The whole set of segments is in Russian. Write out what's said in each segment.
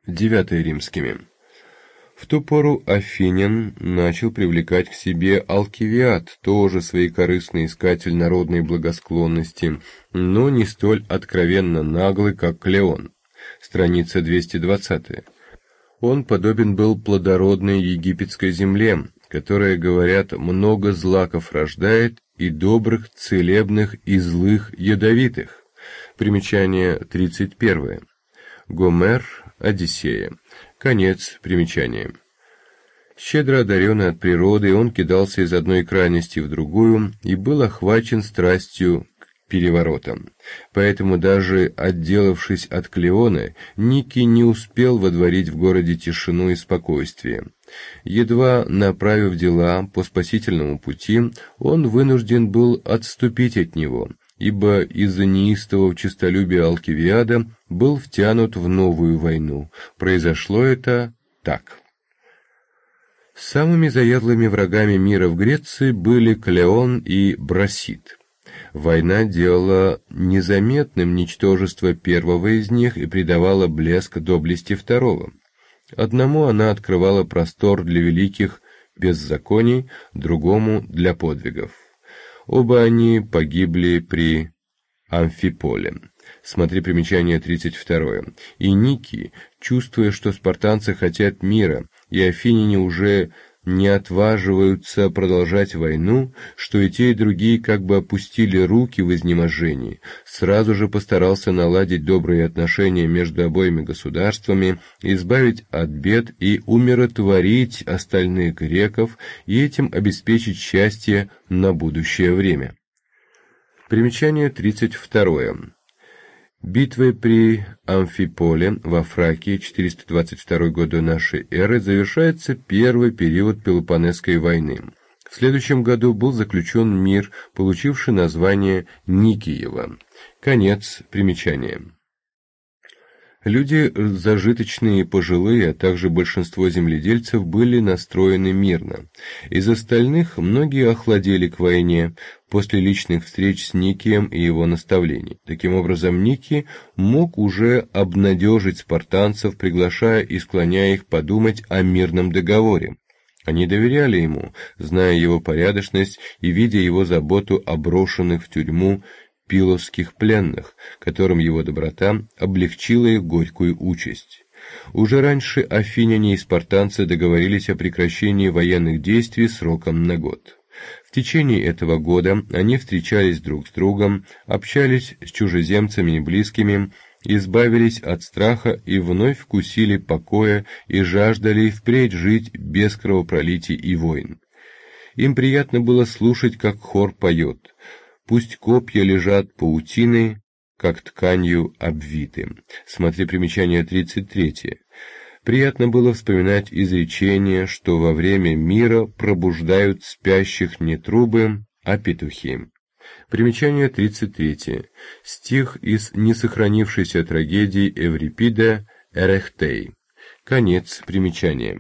девятое римскими. В ту пору Афинян начал привлекать к себе Алкивиад, тоже своекорыстный искатель народной благосклонности, но не столь откровенно наглый, как Клеон. Страница 220. Он подобен был плодородной египетской земле, которая, говорят, много злаков рождает, и добрых, целебных, и злых, ядовитых. Примечание 31. Гомер, Одиссея. Конец примечания. Щедро одаренный от природы, он кидался из одной крайности в другую и был охвачен страстью к переворотам. Поэтому даже отделавшись от Клеона, Ники не успел водворить в городе тишину и спокойствие. Едва направив дела по спасительному пути, он вынужден был отступить от него, ибо из-за неистового честолюбия Алкивиада был втянут в новую войну. Произошло это так. Самыми заядлыми врагами мира в Греции были Клеон и Брасид. Война делала незаметным ничтожество первого из них и придавала блеск доблести второго. Одному она открывала простор для великих беззаконий, другому — для подвигов. Оба они погибли при Амфиполе. Смотри примечание 32. И Ники, чувствуя, что спартанцы хотят мира, и афиняне уже не отваживаются продолжать войну, что и те, и другие как бы опустили руки в изнеможении, сразу же постарался наладить добрые отношения между обоими государствами, избавить от бед и умиротворить остальных греков, и этим обеспечить счастье на будущее время. Примечание 32. Битвой при Амфиполе во Фракии 422 год до нашей эры завершается первый период Пелопоннесской войны. В следующем году был заключен мир, получивший название Никиева. Конец примечания. Люди зажиточные и пожилые, а также большинство земледельцев были настроены мирно. Из остальных многие охладели к войне после личных встреч с Никием и его наставлений. Таким образом, Ники мог уже обнадежить спартанцев, приглашая и склоняя их подумать о мирном договоре. Они доверяли ему, зная его порядочность и видя его заботу о брошенных в тюрьму пилосских пленных, которым его доброта облегчила их горькую участь. Уже раньше афиняне и спартанцы договорились о прекращении военных действий сроком на год. В течение этого года они встречались друг с другом, общались с чужеземцами и близкими, избавились от страха и вновь вкусили покоя и жаждали впредь жить без кровопролитий и войн. Им приятно было слушать, как хор поет: «Пусть копья лежат паутиной, как тканью обвиты». Смотри примечание 33. Приятно было вспоминать изречение, что во время мира пробуждают спящих не трубы, а петухи. Примечание 33. Стих из несохранившейся трагедии Эврипида «Эрехтей». Конец примечания.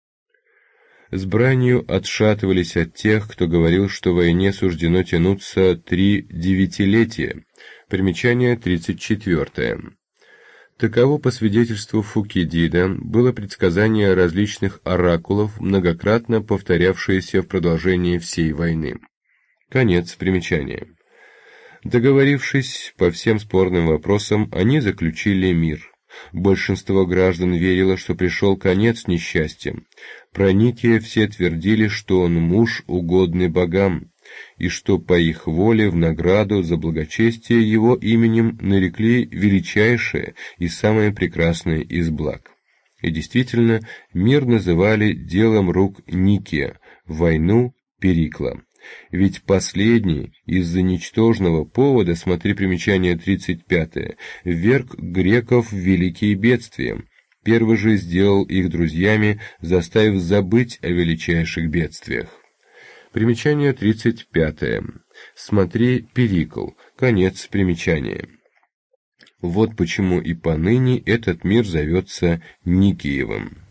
С бранью отшатывались от тех, кто говорил, что войне суждено тянуться 3 девятилетия. Примечание 34. Таково, по свидетельству Фукидида, было предсказание различных оракулов, многократно повторявшееся в продолжении всей войны. Конец примечания. Договорившись по всем спорным вопросам, они заключили мир. Большинство граждан верило, что пришел конец несчастьям. Про Никия все твердили, что он муж, угодный богам, и что по их воле в награду за благочестие его именем нарекли величайшее и самое прекрасное из благ. И действительно, мир называли делом рук Никия, войну Перикла. Ведь последний, из-за ничтожного повода, смотри примечание 35, вверг греков в великие бедствия. Первый же сделал их друзьями, заставив забыть о величайших бедствиях. Примечание 35. Смотри Перикл. Конец примечания. Вот почему и поныне этот мир зовется Никиевым.